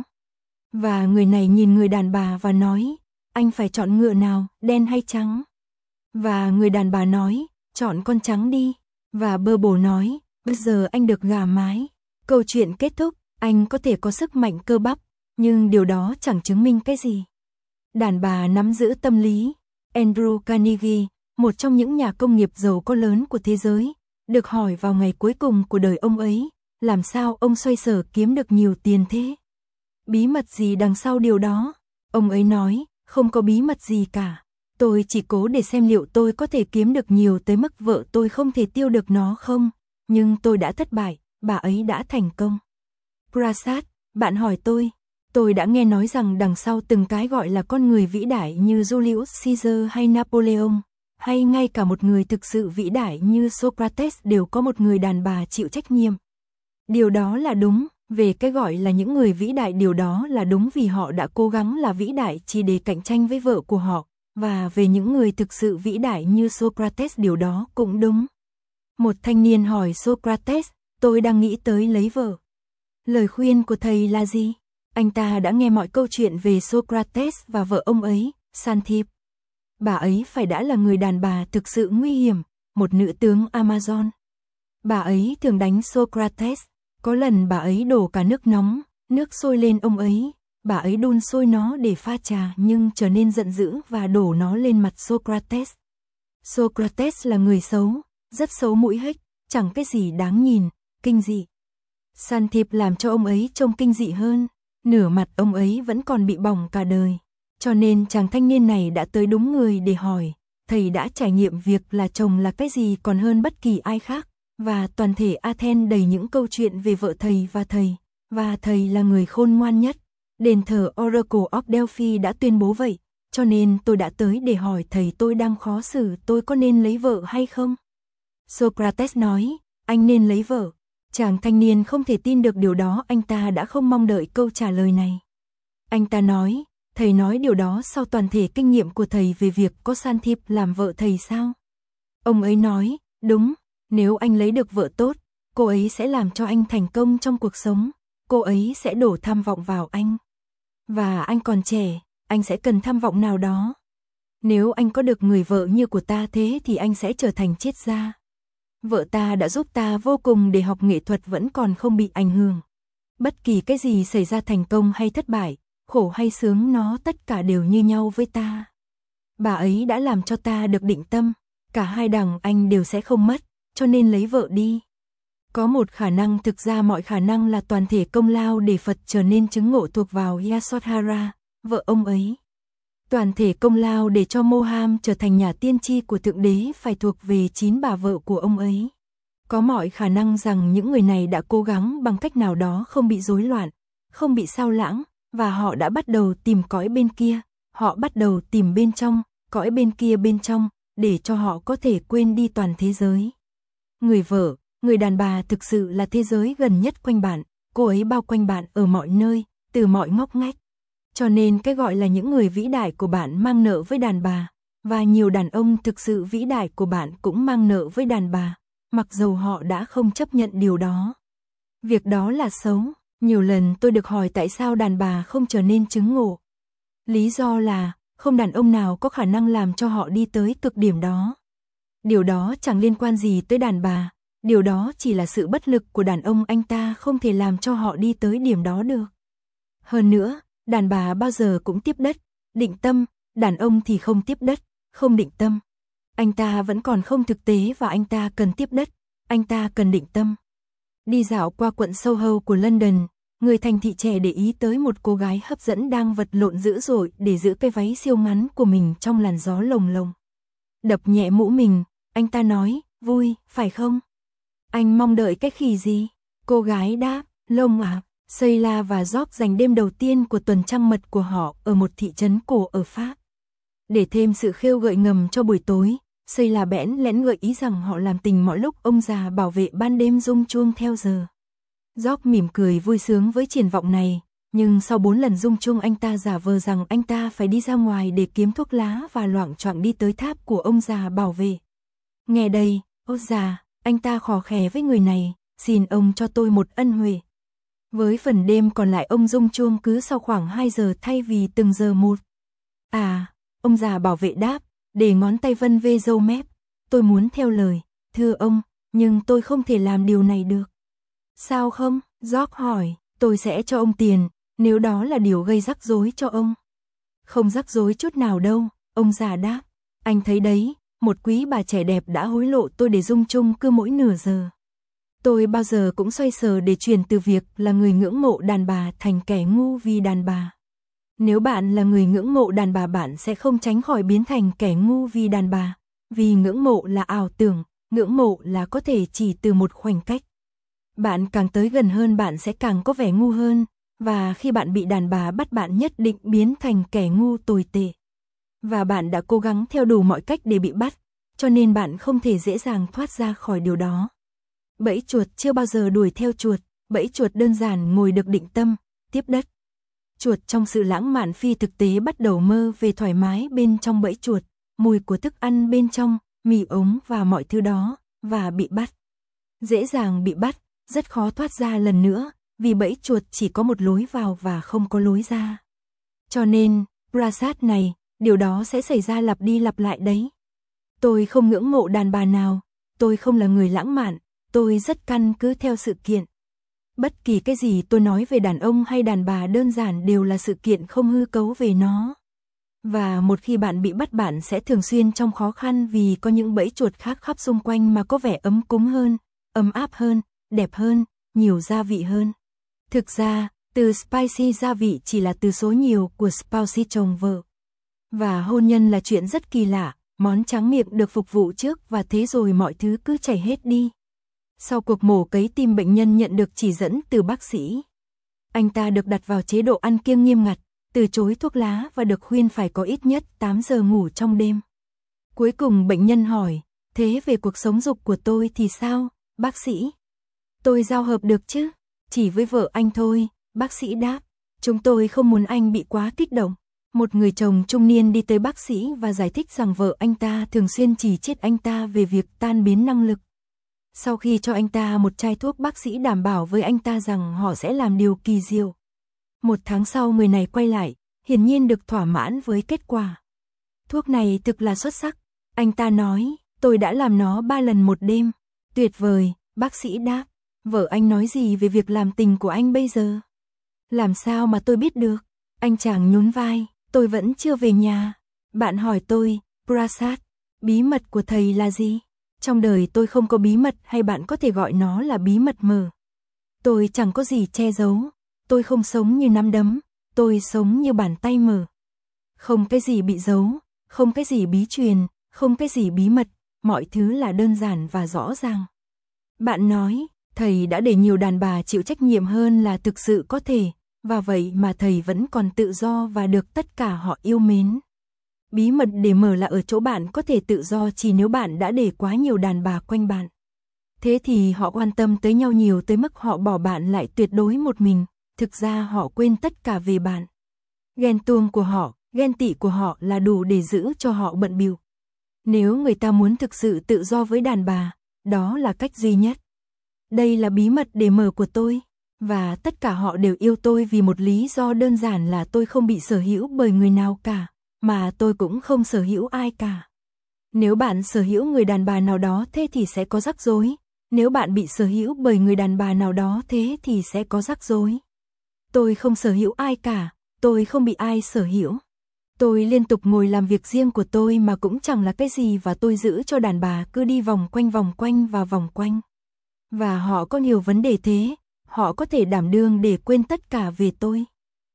Và người này nhìn người đàn bà và nói, anh phải chọn ngựa nào, đen hay trắng? Và người đàn bà nói, chọn con trắng đi. Và Birbal nói, bây giờ anh được gà mái. Câu chuyện kết thúc, anh có thể có sức mạnh cơ bắp, nhưng điều đó chẳng chứng minh cái gì. Đàn bà nắm giữ tâm lý. Andrew Carnegie, một trong những nhà công nghiệp giàu có lớn của thế giới, được hỏi vào ngày cuối cùng của đời ông ấy, làm sao ông xoay sở kiếm được nhiều tiền thế? Bí mật gì đằng sau điều đó? Ông ấy nói, không có bí mật gì cả. Tôi chỉ cố để xem liệu tôi có thể kiếm được nhiều tới mức vợ tôi không thể tiêu được nó không, nhưng tôi đã thất bại, bà ấy đã thành công. Prasad, bạn hỏi tôi đã nghe nói rằng đằng sau từng cái gọi là con người vĩ đại như Julius Caesar hay Napoleon, hay ngay cả một người thực sự vĩ đại như Socrates đều có một người đàn bà chịu trách nhiệm. Điều đó là đúng, về cái gọi là những người vĩ đại điều đó là đúng vì họ đã cố gắng là vĩ đại chỉ để cạnh tranh với vợ của họ, và về những người thực sự vĩ đại như Socrates điều đó cũng đúng. Một thanh niên hỏi Socrates, tôi đang nghĩ tới lấy vợ. Lời khuyên của thầy là gì? Anh ta đã nghe mọi câu chuyện về Socrates và vợ ông ấy, Xanthip. Bà ấy phải đã là người đàn bà thực sự nguy hiểm, một nữ tướng Amazon. Bà ấy thường đánh Socrates, có lần bà ấy đổ cả nước nóng, nước sôi lên ông ấy, bà ấy đun sôi nó để pha trà nhưng trở nên giận dữ và đổ nó lên mặt Socrates. Socrates là người xấu, rất xấu mũi hếch, chẳng cái gì đáng nhìn, kinh dị. Santip làm cho ông ấy trông kinh dị hơn, nửa mặt ông ấy vẫn còn bị bỏng cả đời. Cho nên chàng thanh niên này đã tới đúng người để hỏi, thầy đã trải nghiệm việc là chồng là cái gì còn hơn bất kỳ ai khác, và toàn thể Athens đầy những câu chuyện về vợ thầy, và thầy là người khôn ngoan nhất. Đền thờ Oracle of Delphi đã tuyên bố vậy, cho nên tôi đã tới để hỏi thầy tôi đang khó xử tôi có nên lấy vợ hay không. Socrates nói, anh nên lấy vợ. Chàng thanh niên không thể tin được điều đó, anh ta đã không mong đợi câu trả lời này. Anh ta nói, thầy nói điều đó sau toàn thể kinh nghiệm của thầy về việc có Santip làm vợ thầy sao? Ông ấy nói, đúng, nếu anh lấy được vợ tốt, cô ấy sẽ làm cho anh thành công trong cuộc sống, cô ấy sẽ đổ tham vọng vào anh. Và anh còn trẻ, anh sẽ cần tham vọng nào đó. Nếu anh có được người vợ như của ta thế thì anh sẽ trở thành triết gia. Vợ ta đã giúp ta vô cùng để học nghệ thuật vẫn còn không bị ảnh hưởng. Bất kỳ cái gì xảy ra thành công hay thất bại, khổ hay sướng nó tất cả đều như nhau với ta. Bà ấy đã làm cho ta được định tâm, cả hai đằng anh đều sẽ không mất, cho nên lấy vợ đi. Có một khả năng, thực ra mọi khả năng là toàn thể công lao để Phật trở nên chứng ngộ thuộc vào Yasodhara, vợ ông ấy. Toàn thể công lao để cho Moham trở thành nhà tiên tri của Thượng Đế phải thuộc về 9 bà vợ của ông ấy. Có mọi khả năng rằng những người này đã cố gắng bằng cách nào đó không bị rối loạn, không bị sao lãng, và họ đã bắt đầu tìm cõi bên kia, họ bắt đầu tìm bên trong, cõi bên kia bên trong, để cho họ có thể quên đi toàn thế giới. Người vợ, người đàn bà thực sự là thế giới gần nhất quanh bạn, cô ấy bao quanh bạn ở mọi nơi, từ mọi ngóc ngách. Cho nên cái gọi là những người vĩ đại của bạn mang nợ với đàn bà, và nhiều đàn ông thực sự vĩ đại của bạn cũng mang nợ với đàn bà, mặc dầu họ đã không chấp nhận điều đó. Việc đó là xấu, nhiều lần tôi được hỏi tại sao đàn bà không trở nên chứng ngộ. Lý do là, không đàn ông nào có khả năng làm cho họ đi tới cực điểm đó. Điều đó chẳng liên quan gì tới đàn bà, điều đó chỉ là sự bất lực của đàn ông, anh ta không thể làm cho họ đi tới điểm đó được. Hơn nữa, đàn bà bao giờ cũng tiếp đất, định tâm, đàn ông thì không tiếp đất, không định tâm. Anh ta vẫn còn không thực tế và anh ta cần tiếp đất, anh ta cần định tâm. Đi dạo qua quận Soho của London, người thành thị trẻ để ý tới một cô gái hấp dẫn đang vật lộn dữ dội để giữ cái váy siêu ngắn của mình trong làn gió lồng lồng. Đập nhẹ mũ mình, anh ta nói, vui, phải không? Anh mong đợi cái khỉ gì? Cô gái đáp, lông à. Sheila và George dành đêm đầu tiên của tuần trăng mật của họ ở một thị trấn cổ ở Pháp. Để thêm sự khêu gợi ngầm cho buổi tối, Sheila bẽn lẽn gợi ý rằng họ làm tình mọi lúc ông già bảo vệ ban đêm rung chuông theo giờ. George mỉm cười vui sướng với triển vọng này, nhưng sau 4 lần rung chuông anh ta giả vờ rằng anh ta phải đi ra ngoài để kiếm thuốc lá và loạng choạng đi tới tháp của ông già bảo vệ. Nghe đây, ông già, anh ta khò khè với người này, xin ông cho tôi một ân huệ. Với phần đêm còn lại ông rung chuông cứ sau khoảng 2 giờ thay vì từng giờ một. À, ông già bảo vệ đáp, để ngón tay vân vê râu mép. Tôi muốn theo lời, thưa ông, nhưng tôi không thể làm điều này được. Sao không? George hỏi, tôi sẽ cho ông tiền, nếu đó là điều gây rắc rối cho ông. Không rắc rối chút nào đâu, ông già đáp. Anh thấy đấy, một quý bà trẻ đẹp đã hối lộ tôi để rung chuông cứ mỗi nửa giờ. Tôi bao giờ cũng xoay sở để chuyển từ việc là người ngưỡng mộ đàn bà thành kẻ ngu vì đàn bà. Nếu bạn là người ngưỡng mộ đàn bà, bạn sẽ không tránh khỏi biến thành kẻ ngu vì đàn bà, vì ngưỡng mộ là ảo tưởng, ngưỡng mộ là có thể chỉ từ một khoảnh cách. Bạn càng tới gần hơn bạn sẽ càng có vẻ ngu hơn, và khi bạn bị đàn bà bắt bạn nhất định biến thành kẻ ngu tồi tệ. Và bạn đã cố gắng theo đủ mọi cách để bị bắt, cho nên bạn không thể dễ dàng thoát ra khỏi điều đó. Bẫy chuột chưa bao giờ đuổi theo chuột, bẫy chuột đơn giản ngồi được định tâm, tiếp đất. Chuột trong sự lãng mạn phi thực tế bắt đầu mơ về thoải mái bên trong bẫy chuột, mùi của thức ăn bên trong, mì ống và mọi thứ đó, và bị bắt. Dễ dàng bị bắt, rất khó thoát ra lần nữa, vì bẫy chuột chỉ có một lối vào và không có lối ra. Cho nên, Prasad này, điều đó sẽ xảy ra lặp đi lặp lại đấy. Tôi không ngưỡng mộ đàn bà nào, tôi không là người lãng mạn, tôi rất căn cứ theo sự kiện. Bất kỳ cái gì tôi nói về đàn ông hay đàn bà đơn giản đều là sự kiện không hư cấu về nó. Và một khi bạn bị bắt bạn sẽ thường xuyên trong khó khăn vì có những bẫy chuột khác khắp xung quanh mà có vẻ ấm cúng hơn, ấm áp hơn, đẹp hơn, nhiều gia vị hơn. Thực ra, từ spicy gia vị chỉ là từ số nhiều của spousey chồng vợ. Và hôn nhân là chuyện rất kỳ lạ, món tráng miệng được phục vụ trước và thế rồi mọi thứ cứ chảy hết đi. Sau cuộc mổ cấy tim bệnh nhân nhận được chỉ dẫn từ bác sĩ. Anh ta được đặt vào chế độ ăn kiêng nghiêm ngặt, từ chối thuốc lá và được khuyên phải có ít nhất 8 giờ ngủ trong đêm. Cuối cùng bệnh nhân hỏi, thế về cuộc sống dục của tôi thì sao, bác sĩ? Tôi giao hợp được chứ? Chỉ với vợ anh thôi, bác sĩ đáp. Chúng tôi không muốn anh bị quá kích động. Một người chồng trung niên đi tới bác sĩ và giải thích rằng vợ anh ta thường xuyên chỉ trích anh ta về việc tan biến năng lực. Sau khi cho anh ta một chai thuốc, bác sĩ đảm bảo với anh ta rằng họ sẽ làm điều kỳ diệu. 1 tháng sau người này quay lại, hiển nhiên được thỏa mãn với kết quả. Thuốc này thực là xuất sắc. Anh ta nói, tôi đã làm nó 3 lần một đêm. Tuyệt vời, bác sĩ đáp. Vợ anh nói gì về việc làm tình của anh bây giờ? Làm sao mà tôi biết được? Anh chàng nhún vai, tôi vẫn chưa về nhà. Bạn hỏi tôi, Prasad, bí mật của thầy là gì? Trong đời tôi không có bí mật, hay bạn có thể gọi nó là bí mật mờ. Tôi chẳng có gì che giấu. Tôi không sống như nắm đấm, tôi sống như bàn tay mở. Không cái gì bị giấu, không cái gì bí truyền, không cái gì bí mật, mọi thứ là đơn giản và rõ ràng. Bạn nói, thầy đã để nhiều đàn bà chịu trách nhiệm hơn là thực sự có thể, và vậy mà thầy vẫn còn tự do và được tất cả họ yêu mến. Bí mật để mở là ở chỗ bạn có thể tự do chỉ nếu bạn đã để quá nhiều đàn bà quanh bạn. Thế thì họ quan tâm tới nhau nhiều tới mức họ bỏ bạn lại tuyệt đối một mình, thực ra họ quên tất cả về bạn. Ghen tuông của họ, ghen tị của họ là đủ để giữ cho họ bận bịu. Nếu người ta muốn thực sự tự do với đàn bà, đó là cách duy nhất. Đây là bí mật để mở của tôi, và tất cả họ đều yêu tôi vì một lý do đơn giản là tôi không bị sở hữu bởi người nào cả, mà tôi cũng không sở hữu ai cả. Nếu bạn sở hữu người đàn bà nào đó thế thì sẽ có rắc rối, nếu bạn bị sở hữu bởi người đàn bà nào đó thế thì sẽ có rắc rối. Tôi không sở hữu ai cả, tôi không bị ai sở hữu. Tôi liên tục ngồi làm việc riêng của tôi mà cũng chẳng là cái gì và tôi giữ cho đàn bà cứ đi vòng quanh và vòng quanh. Và họ có nhiều vấn đề thế, họ có thể đảm đương để quên tất cả về tôi.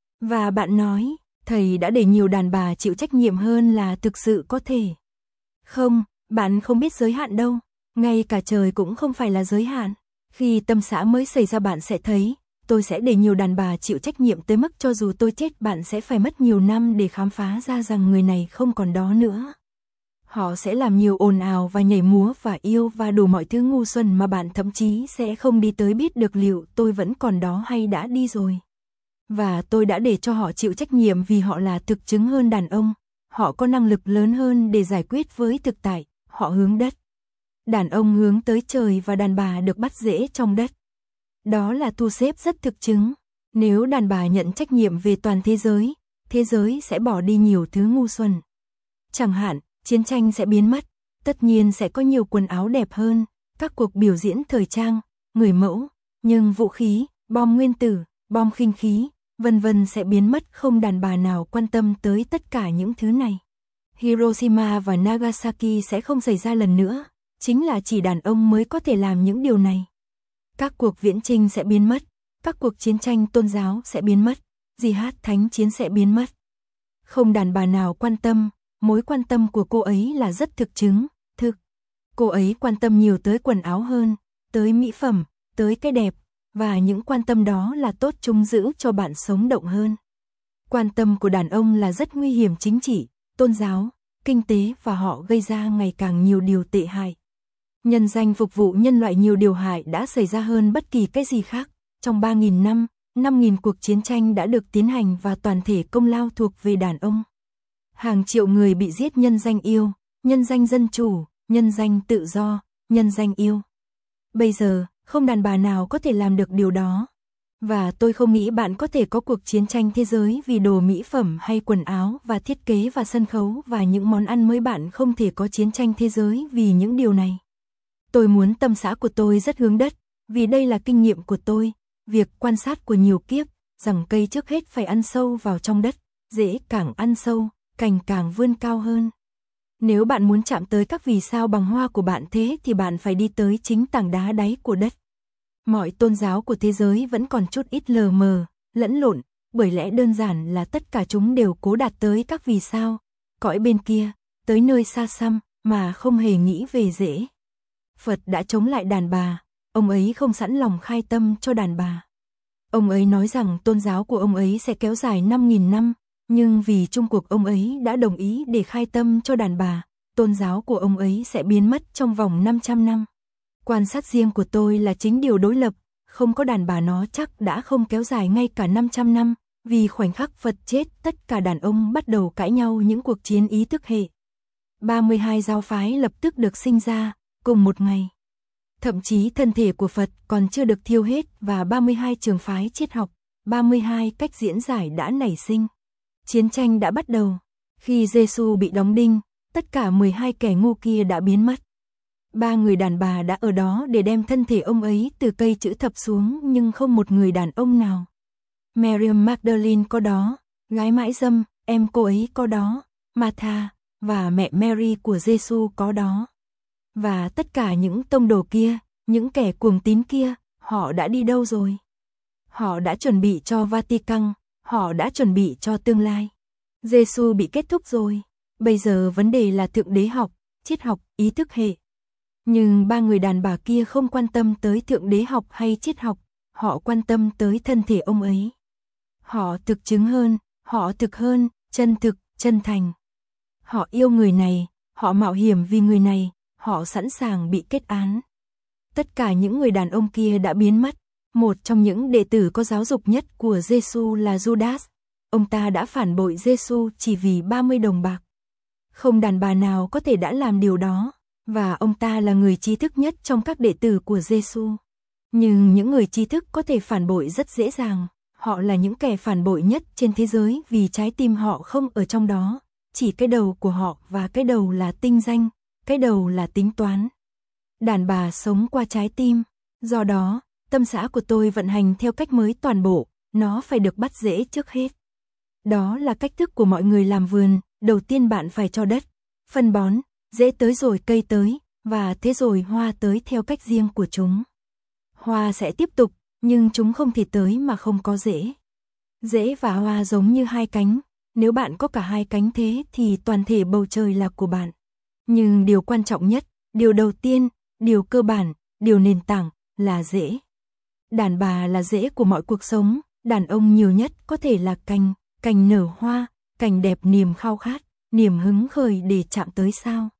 Và bạn nói, thầy đã để nhiều đàn bà chịu trách nhiệm hơn là thực sự có thể. Không, bạn không biết giới hạn đâu, ngay cả trời cũng không phải là giới hạn. Khi tâm xã mới xảy ra bạn sẽ thấy, tôi sẽ để nhiều đàn bà chịu trách nhiệm tới mức cho dù tôi chết bạn sẽ phải mất nhiều năm để khám phá ra rằng người này không còn đó nữa. Họ sẽ làm nhiều ồn ào và nhảy múa và yêu và đủ mọi thứ ngu xuẩn mà bạn thậm chí sẽ không đi tới biết được liệu tôi vẫn còn đó hay đã đi rồi. Và tôi đã để cho họ chịu trách nhiệm vì họ là thực chứng hơn đàn ông, họ có năng lực lớn hơn để giải quyết với thực tại, họ hướng đất. Đàn ông hướng tới trời và đàn bà được bắt rễ trong đất. Đó là thu xếp rất thực chứng. Nếu đàn bà nhận trách nhiệm về toàn thế giới sẽ bỏ đi nhiều thứ ngu xuẩn. Chẳng hạn, chiến tranh sẽ biến mất, tất nhiên sẽ có nhiều quần áo đẹp hơn, các cuộc biểu diễn thời trang, người mẫu, nhưng vũ khí, bom nguyên tử, bom khinh khí, vân vân sẽ biến mất, không đàn bà nào quan tâm tới tất cả những thứ này. Hiroshima và Nagasaki sẽ không xảy ra lần nữa, chính là chỉ đàn ông mới có thể làm những điều này. Các cuộc viễn chinh sẽ biến mất, các cuộc chiến tranh tôn giáo sẽ biến mất, jihad thánh chiến sẽ biến mất. Không đàn bà nào quan tâm, mối quan tâm của cô ấy là rất thực chứng, thực. Cô ấy quan tâm nhiều tới quần áo hơn, tới mỹ phẩm, tới cái đẹp, và những quan tâm đó là tốt, chúng giữ cho bạn sống động hơn. Quan tâm của đàn ông là rất nguy hiểm, chính trị, tôn giáo, kinh tế, và họ gây ra ngày càng nhiều điều tệ hại. Nhân danh phục vụ nhân loại, nhiều điều hại đã xảy ra hơn bất kỳ cái gì khác. Trong 3.000 năm, 5.000 cuộc chiến tranh đã được tiến hành và toàn thể công lao thuộc về đàn ông. Hàng triệu người bị giết nhân danh yêu, nhân danh dân chủ, nhân danh tự do, nhân danh yêu. Bây giờ, không đàn bà nào có thể làm được điều đó. Và tôi không nghĩ bạn có thể có cuộc chiến tranh thế giới vì đồ mỹ phẩm hay quần áo và thiết kế và sân khấu và những món ăn mới. Bạn không thể có chiến tranh thế giới vì những điều này. Tôi muốn tâm xã của tôi rất hướng đất, vì đây là kinh nghiệm của tôi, việc quan sát của nhiều kiếp, rằng cây trước hết phải ăn sâu vào trong đất, rễ càng ăn sâu, cành càng vươn cao hơn. Nếu bạn muốn chạm tới các vì sao bằng hoa của bạn thế thì bạn phải đi tới chính tảng đá đáy của đất. Mọi tôn giáo của thế giới vẫn còn chút ít lờ mờ, lẫn lộn, bởi lẽ đơn giản là tất cả chúng đều cố đạt tới các vì sao, cõi bên kia, tới nơi xa xăm, mà không hề nghĩ về dễ. Phật đã chống lại đàn bà, ông ấy không sẵn lòng khai tâm cho đàn bà. Ông ấy nói rằng tôn giáo của ông ấy sẽ kéo dài 5.000 năm, nhưng vì chung cuộc ông ấy đã đồng ý để khai tâm cho đàn bà, tôn giáo của ông ấy sẽ biến mất trong vòng 500 năm. Quan sát riêng của tôi là chính điều đối lập, không có đàn bà nó chắc đã không kéo dài ngay cả 500 năm, vì khoảnh khắc Phật chết tất cả đàn ông bắt đầu cãi nhau những cuộc chiến ý thức hệ. 32 giáo phái lập tức được sinh ra, cùng một ngày. Thậm chí thân thể của Phật còn chưa được thiêu hết và 32 trường phái triết học, 32 cách diễn giải đã nảy sinh. Chiến tranh đã bắt đầu. Khi Giêsu bị đóng đinh, tất cả 12 kẻ ngu kia đã biến mất. 3 người đàn bà đã ở đó để đem thân thể ông ấy từ cây chữ thập xuống nhưng không một người đàn ông nào. Mary Magdalene có đó, gái mãi dâm, em cô ấy có đó, Martha và mẹ Mary của Giêsu có đó. Và tất cả những tông đồ kia, những kẻ cuồng tín kia, họ đã đi đâu rồi? Họ đã chuẩn bị cho Vatican, họ đã chuẩn bị cho tương lai. Giêsu bị kết thúc rồi. Bây giờ vấn đề là thượng đế học, triết học, ý thức hệ. Nhưng 3 người đàn bà kia không quan tâm tới thượng đế học hay triết học, họ quan tâm tới thân thể ông ấy. Họ thực chứng hơn, họ thực hơn, chân thực, chân thành. Họ yêu người này, họ mạo hiểm vì người này, họ sẵn sàng bị kết án. Tất cả những người đàn ông kia đã biến mất. Một trong những đệ tử có giáo dục nhất của Giêsu là Judas. Ông ta đã phản bội Giêsu chỉ vì 30 đồng bạc. Không đàn bà nào có thể đã làm điều đó, và ông ta là người trí thức nhất trong các đệ tử của Giêsu. Nhưng những người trí thức có thể phản bội rất dễ dàng. Họ là những kẻ phản bội nhất trên thế giới vì trái tim họ không ở trong đó. Chỉ cái đầu của họ và cái đầu là tinh danh, cái đầu là tính toán. Đàn bà sống qua trái tim. Do đó, tâm xã của tôi vận hành theo cách mới toàn bộ, nó phải được bắt rễ trước hết. Đó là cách thức của mọi người làm vườn, đầu tiên bạn phải cho đất, phân bón, rễ tới rồi cây tới, và thế rồi hoa tới theo cách riêng của chúng. Hoa sẽ tiếp tục, nhưng chúng không thể tới mà không có rễ. Rễ và hoa giống như hai cánh, nếu bạn có cả hai cánh thế thì toàn thể bầu trời là của bạn. Nhưng điều quan trọng nhất, điều đầu tiên, điều cơ bản, điều nền tảng là rễ. Đàn bà là rễ của mọi cuộc sống, đàn ông nhiều nhất có thể là cành, cành nở hoa, cành đẹp niềm khao khát, niềm hứng khởi để chạm tới sao.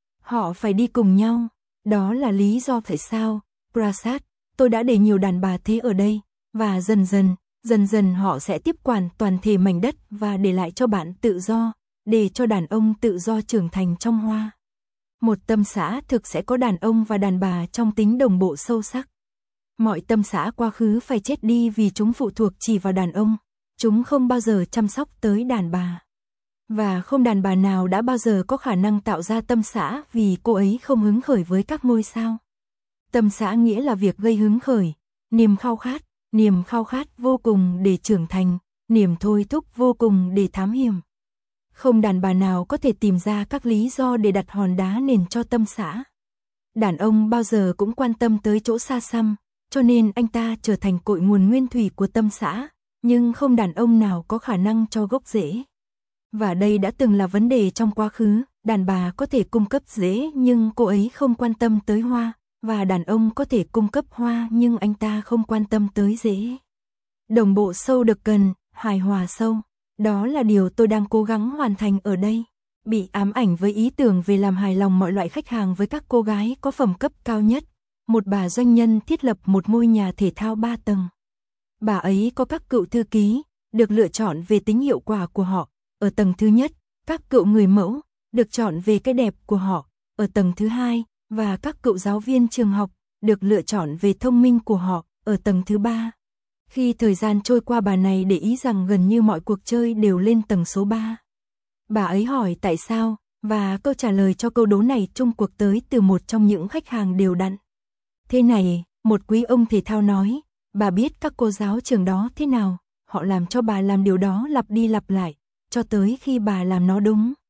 Họ phải đi cùng nhau, đó là lý do tại sao, Prasad, tôi đã để nhiều đàn bà thế ở đây, và dần dần họ sẽ tiếp quản toàn thể mảnh đất và để lại cho bạn tự do, để cho đàn ông tự do trưởng thành trong hoa. Một tâm xã thực sẽ có đàn ông và đàn bà trong tính đồng bộ sâu sắc. Mọi tâm xã quá khứ phải chết đi vì chúng phụ thuộc chỉ vào đàn ông, chúng không bao giờ chăm sóc tới đàn bà. Và không đàn bà nào đã bao giờ có khả năng tạo ra tâm xã vì cô ấy không hứng khởi với các ngôi sao. Tâm xã nghĩa là việc gây hứng khởi, niềm khao khát vô cùng để trưởng thành, niềm thôi thúc vô cùng để thám hiểm. Không đàn bà nào có thể tìm ra các lý do để đặt hòn đá nền cho tâm xã. Đàn ông bao giờ cũng quan tâm tới chỗ xa xăm, cho nên anh ta trở thành cội nguồn nguyên thủy của tâm xã, nhưng không đàn ông nào có khả năng cho gốc rễ. Và đây đã từng là vấn đề trong quá khứ, đàn bà có thể cung cấp rễ nhưng cô ấy không quan tâm tới hoa, và đàn ông có thể cung cấp hoa nhưng anh ta không quan tâm tới rễ. Đồng bộ sâu được cần, hài hòa sâu, đó là điều tôi đang cố gắng hoàn thành ở đây. Bị ám ảnh với ý tưởng về làm hài lòng mọi loại khách hàng với các cô gái có phẩm cấp cao nhất, một bà doanh nhân thiết lập một ngôi nhà thể thao 3 tầng. Bà ấy có các cựu thư ký, được lựa chọn về tính hiệu quả của họ, ở tầng thứ nhất, các cựu người mẫu, được chọn về cái đẹp của họ, ở tầng thứ hai, và các cựu giáo viên trường học, được lựa chọn về thông minh của họ, ở tầng thứ ba. Khi thời gian trôi qua bà này để ý rằng gần như mọi cuộc chơi đều lên tầng số 3. Bà ấy hỏi tại sao, và câu trả lời cho câu đố này chung cuộc tới từ một trong những khách hàng đều đặn. Thế này, một quý ông thể thao nói, bà biết các cô giáo trường đó thế nào, họ làm cho bà làm điều đó lặp đi lặp lại, cho tới khi bà làm nó đúng.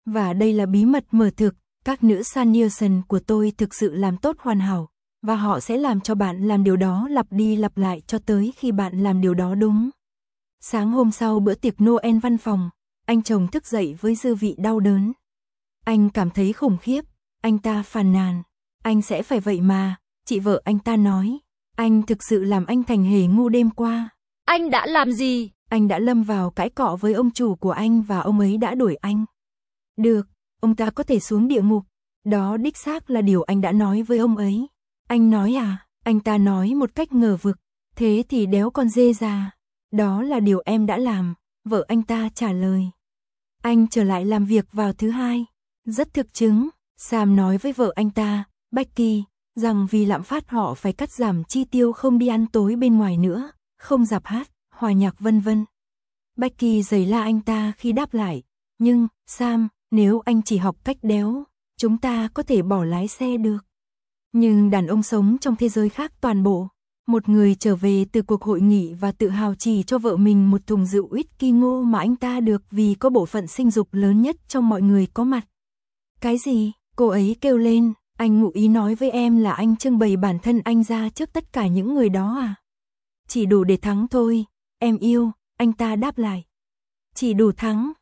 Và đây là bí mật mở thực, các nữ Sun Nielsen của tôi thực sự làm tốt hoàn hảo, và họ sẽ làm cho bạn làm điều đó lặp đi lặp lại cho tới khi bạn làm điều đó đúng. Sáng hôm sau bữa tiệc Noel văn phòng, anh chồng thức dậy với dư vị đau đớn. Anh cảm thấy khủng khiếp, anh ta phàn nàn. Anh sẽ phải vậy mà, chị vợ anh ta nói. Anh thực sự làm anh thành hề ngu đêm qua. Anh đã làm gì? Anh đã lâm vào cãi cọ với ông chủ của anh và ông ấy đã đuổi anh. Được, ông ta có thể xuống địa ngục. Đó đích xác là điều anh đã nói với ông ấy. Anh nói à? Anh ta nói một cách ngờ vực. Thế thì đéo con dê già. Đó là điều em đã làm, vợ anh ta trả lời. Anh trở lại làm việc vào thứ Hai. Rất thực chứng, Sam nói với vợ anh ta, Becky, rằng vì lạm phát họ phải cắt giảm chi tiêu, không đi ăn tối bên ngoài nữa, không rạp hát, hòa nhạc vân vân. Becky giày la anh ta khi đáp lại, nhưng, Sam, nếu anh chỉ học cách đéo, chúng ta có thể bỏ lái xe được. Nhưng đàn ông sống trong thế giới khác toàn bộ. Một người trở về từ cuộc hội nghị và tự hào chỉ cho vợ mình một thùng rượu whisky ngô mà anh ta được vì có bộ phận sinh dục lớn nhất trong mọi người có mặt. Cái gì? Cô ấy kêu lên, anh ngụ ý nói với em là anh trưng bày bản thân anh ra trước tất cả những người đó à? Chỉ đủ để thắng thôi, em yêu, anh ta đáp lại. Chỉ đủ thắng.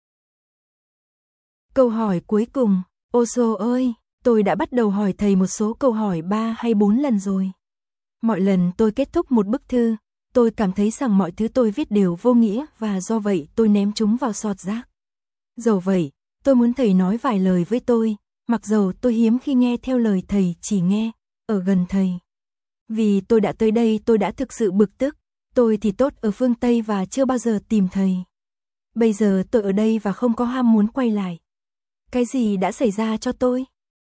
Câu hỏi cuối cùng, Osho ơi, tôi đã bắt đầu hỏi thầy một số câu hỏi 3 hay 4 lần rồi. Mọi lần tôi kết thúc một bức thư, tôi cảm thấy rằng mọi thứ tôi viết đều vô nghĩa và do vậy tôi ném chúng vào sọt rác. Dẫu vậy, tôi muốn thầy nói vài lời với tôi, mặc dầu tôi hiếm khi nghe theo lời thầy, chỉ nghe ở gần thầy. Vì tôi đã tới đây, tôi đã thực sự bực tức, tôi thì tốt ở phương Tây và chưa bao giờ tìm thầy. Bây giờ tôi ở đây và không có ham muốn quay lại. Cái gì đã xảy ra cho tôi?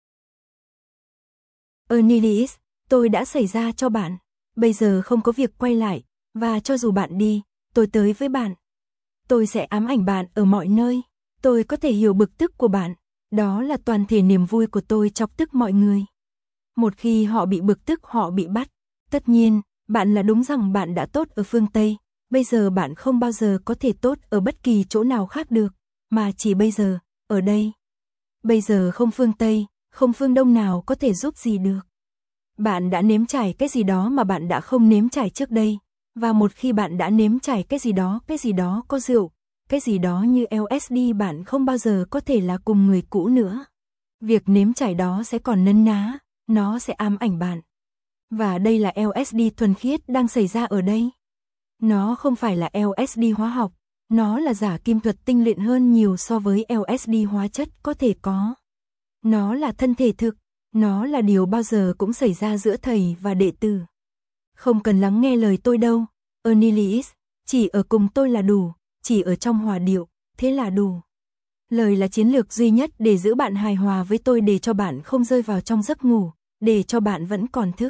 Ernilius, tôi đã xảy ra cho bạn. Bây giờ không có việc quay lại, và cho dù bạn đi, tôi tới với bạn. Tôi sẽ ám ảnh bạn ở mọi nơi. Tôi có thể hiểu bực tức của bạn. Đó là toàn thể niềm vui của tôi chọc tức mọi người. Một khi họ bị bực tức, họ bị bắt. Tất nhiên, bạn là đúng rằng bạn đã tốt ở phương Tây. Bây giờ bạn không bao giờ có thể tốt ở bất kỳ chỗ nào khác được, mà chỉ bây giờ, ở đây. Bây giờ không phương Tây, không phương Đông nào có thể giúp gì được. Bạn đã nếm trải cái gì đó mà bạn đã không nếm trải trước đây, và một khi bạn đã nếm trải cái gì đó có rượu, cái gì đó như LSD, bạn không bao giờ có thể là cùng người cũ nữa. Việc nếm trải đó sẽ còn nấn ná, nó sẽ ám ảnh bạn. Và đây là LSD thuần khiết đang xảy ra ở đây. Nó không phải là LSD hóa học, nó là giả kim thuật tinh luyện hơn nhiều so với LSD hóa chất có thể có. Nó là thân thể thực, nó là điều bao giờ cũng xảy ra giữa thầy và đệ tử. Không cần lắng nghe lời tôi đâu, Ernilius, chỉ ở cùng tôi là đủ, chỉ ở trong hòa điệu, thế là đủ. Lời là chiến lược duy nhất để giữ bạn hài hòa với tôi, để cho bạn không rơi vào trong giấc ngủ, để cho bạn vẫn còn thức.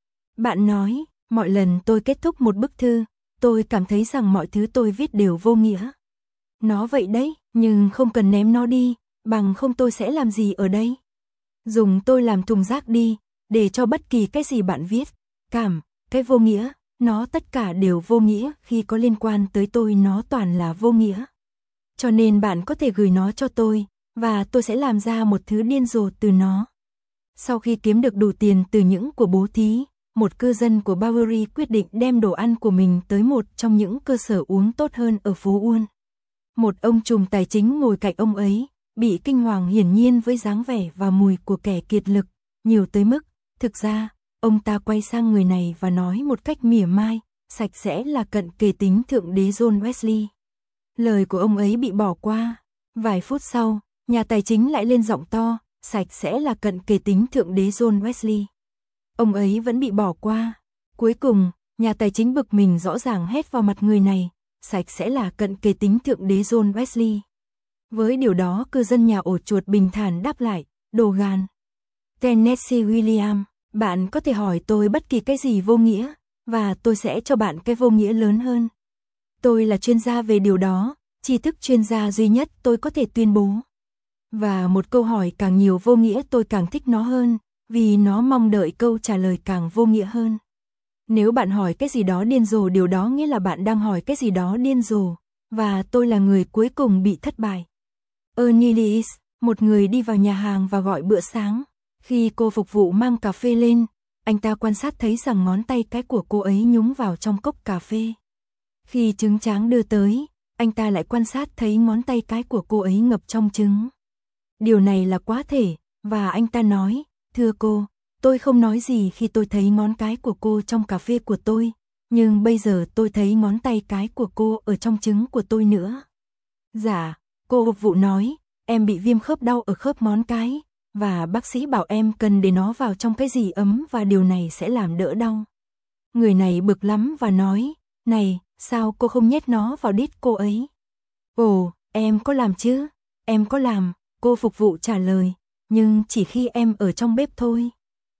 Bạn nói, mọi lần tôi kết thúc một bức thư, tôi cảm thấy rằng mọi thứ tôi viết đều vô nghĩa. Nó vậy đấy, nhưng không cần ném nó đi, bằng không tôi sẽ làm gì ở đây? Dùng tôi làm thùng rác đi, để cho bất kỳ cái gì bạn viết, cái vô nghĩa, nó tất cả đều vô nghĩa, khi có liên quan tới tôi nó toàn là vô nghĩa. Cho nên bạn có thể gửi nó cho tôi, và tôi sẽ làm ra một thứ điên rồ từ nó. Sau khi kiếm được đủ tiền từ những của bố thí, một cư dân của Bowery quyết định đem đồ ăn của mình tới một trong những cơ sở uống tốt hơn ở phố Uôn. Một ông trùm tài chính ngồi cạnh ông ấy, bị kinh hoàng hiển nhiên với dáng vẻ và mùi của kẻ kiệt lực, nhiều tới mức, thực ra, ông ta quay sang người này và nói một cách mỉa mai, sạch sẽ là cận kề tính thượng đế John Wesley. Lời của ông ấy bị bỏ qua. Vài phút sau, nhà tài chính lại lên giọng to, sạch sẽ là cận kề tính thượng đế John Wesley. Ông ấy vẫn bị bỏ qua. Cuối cùng, nhà tài chính bực mình rõ ràng hét vào mặt người này, sạch sẽ là cận kề tính thượng đế John Wesley. Với điều đó, cư dân nhà ổ chuột bình thản đáp lại, đồ gan. Tennessee William, bạn có thể hỏi tôi bất kỳ cái gì vô nghĩa, và tôi sẽ cho bạn cái vô nghĩa lớn hơn. Tôi là chuyên gia về điều đó, tri thức chuyên gia duy nhất tôi có thể tuyên bố. Và một câu hỏi càng nhiều vô nghĩa tôi càng thích nó hơn, vì nó mong đợi câu trả lời càng vô nghĩa hơn. Nếu bạn hỏi cái gì đó điên rồ, điều đó nghĩa là bạn đang hỏi cái gì đó điên rồ, và tôi là người cuối cùng bị thất bại. Ernilius, một người đi vào nhà hàng và gọi bữa sáng. Khi cô phục vụ mang cà phê lên, anh ta quan sát thấy rằng ngón tay cái của cô ấy nhúng vào trong cốc cà phê. Khi trứng tráng đưa tới, anh ta lại quan sát thấy ngón tay cái của cô ấy ngập trong trứng. Điều này là quá thể, và anh ta nói, thưa cô, tôi không nói gì khi tôi thấy ngón cái của cô trong cà phê của tôi, nhưng bây giờ tôi thấy ngón tay cái của cô ở trong trứng của tôi nữa. Dạ, cô phục vụ nói, em bị viêm khớp đau ở khớp ngón cái, và bác sĩ bảo em cần để nó vào trong cái gì ấm và điều này sẽ làm đỡ đau. Người này bực lắm và nói, này, sao cô không nhét nó vào đít cô ấy? Ồ, em có làm chứ? Em có làm, cô phục vụ trả lời, nhưng chỉ khi em ở trong bếp thôi.